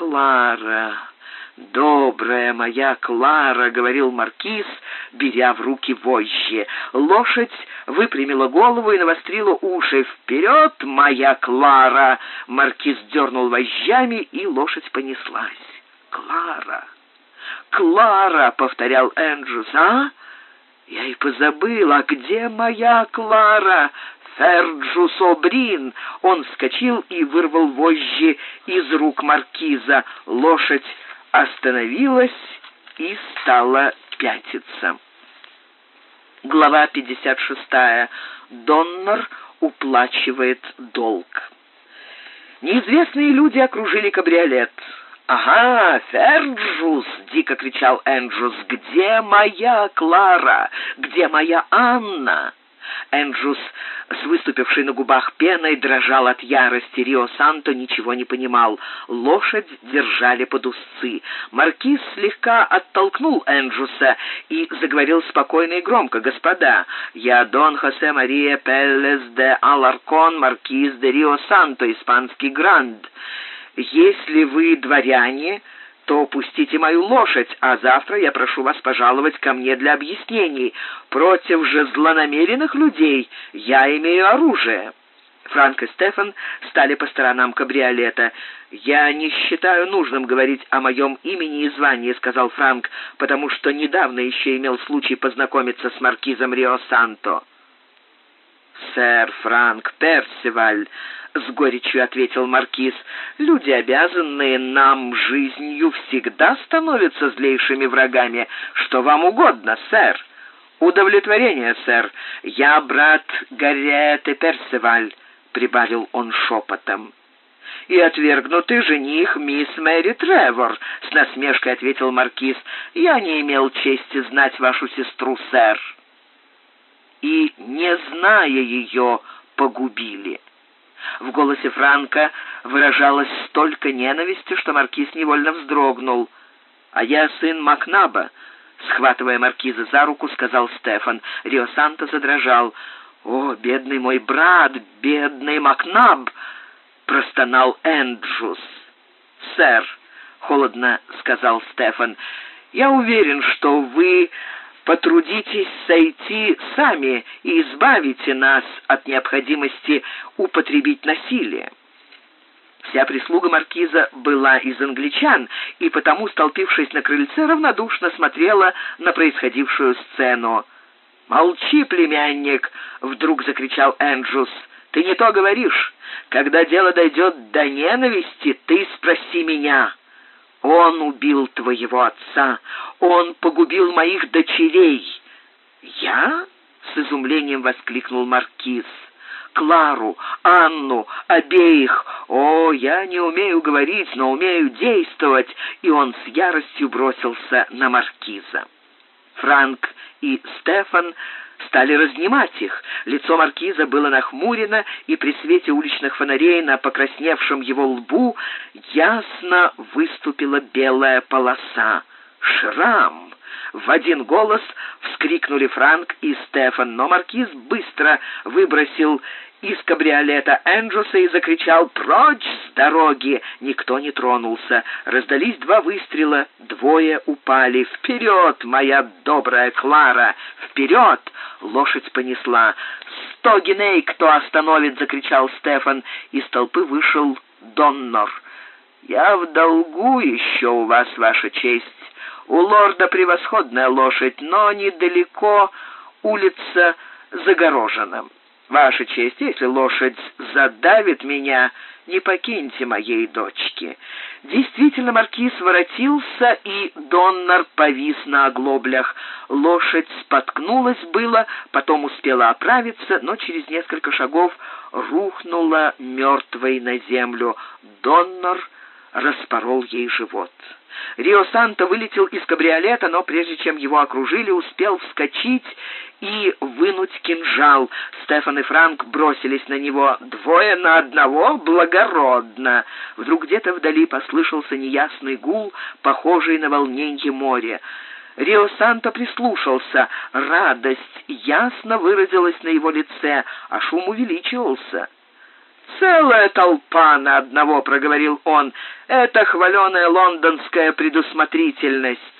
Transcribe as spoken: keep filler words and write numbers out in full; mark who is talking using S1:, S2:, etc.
S1: Клара, добрая моя Клара», — говорил маркиз, беря в руки вожжи. Лошадь выпрямила голову и навострила уши. «Вперед, моя Клара!» Маркиз дернул вожжами, и лошадь понеслась. «Клара! Клара!» — повторял Эндрюс. «А? Я и позабыл, а где моя Клара?» «Ферджус Обрин!» Он вскочил и вырвал вожжи из рук маркиза. Лошадь остановилась и стала пятиться. Глава пятьдесят шестая. Доннер уплачивает долг. Неизвестные люди окружили кабриолет. «Ага, Ферджус!» — дико кричал Эндрюс. «Где моя Клара? Где моя Анна?» Эндрюс, с выступившей на губах пеной, дрожал от ярости. Рио Санто ничего не понимал. Лошадь держали под узцы. Маркиз слегка оттолкнул Эндрюса и заговорил спокойно и громко. «Господа, я Дон Хосе Мария Пеллес де Аларкон, маркиз де Рио Санто, испанский гранд. Если вы дворяне, то пустите мою лошадь, а завтра я прошу вас пожаловать ко мне для объяснений. Против же злонамеренных людей я имею оружие». Франк и Стефан стали по сторонам кабриолета. «Я не считаю нужным говорить о моем имени и звании», — сказал Франк, «потому что недавно еще имел случай познакомиться с маркизом Рио Санто». «Сэр Франк Персиваль», — с горечью ответил маркиз, «люди, обязанные нам жизнью, всегда становятся злейшими врагами. Что вам угодно, сэр?» «Удовлетворение, сэр. Я брат Гарриэты Персиваль», — прибавил он шепотом. «И отвергнутый жених мисс Мэри Тревор», — с насмешкой ответил маркиз. «Я не имел чести знать вашу сестру, сэр». «И, не зная ее, погубили». В голосе Франка выражалось столько ненависти, что маркиз невольно вздрогнул. «А я сын Макнаба», — схватывая маркиза за руку, сказал Стефан. Рио Санто задрожал. «О, бедный мой брат, бедный Макнаб!» — простонал Эндрюс. «Сэр», — холодно сказал Стефан, — «я уверен, что вы потрудитесь сойти сами и избавите нас от необходимости употребить насилие». Вся прислуга маркиза была из англичан, и потому, столпившись на крыльце, равнодушно смотрела на происходившую сцену. «Молчи, племянник!» — вдруг закричал Эндрюс. «Ты не то говоришь. Когда дело дойдет до ненависти, ты спроси меня. Он убил твоего отца. Он погубил моих дочерей». «Я?» — с изумлением воскликнул маркиз. «Клару, Анну, обеих. О, я не умею говорить, но умею действовать». И он с яростью бросился на маркиза. Франк и Стефан стали разнимать их. Лицо маркиза было нахмурено, и при свете уличных фонарей на покрасневшем его лбу ясно выступила белая полоса. «Шрам!» В один голос вскрикнули Франк и Стефан, но маркиз быстро выбросил из кабриолета Эндрюса и закричал: «Прочь с дороги!» Никто не тронулся. Раздались два выстрела, двое упали. «Вперед, моя добрая Клара! Вперед!» Лошадь понесла. «Сто гиней кто остановит!» — закричал Стефан. Из толпы вышел Доннер. «Я в долгу еще у вас, ваша честь. У лорда превосходная лошадь, но недалеко улица загорожена. Ваша честь, если лошадь задавит меня, не покиньте моей дочки». Действительно, маркиз воротился, и Доннер повис на оглоблях. Лошадь споткнулась было, потом успела оправиться, но через несколько шагов рухнула мертвой на землю. Доннер распорол ей живот. Рио Санто вылетел из кабриолета, но прежде чем его окружили, успел вскочить и вынуть кинжал. Стефан и Франк бросились на него. «Двое на одного? Благородно!» Вдруг где-то вдали послышался неясный гул, похожий на волненье моря. Рио Санто прислушался. Радость ясно выразилась на его лице, а шум увеличивался. «Целая толпа на одного», — проговорил он. «Это хваленая лондонская предусмотрительность.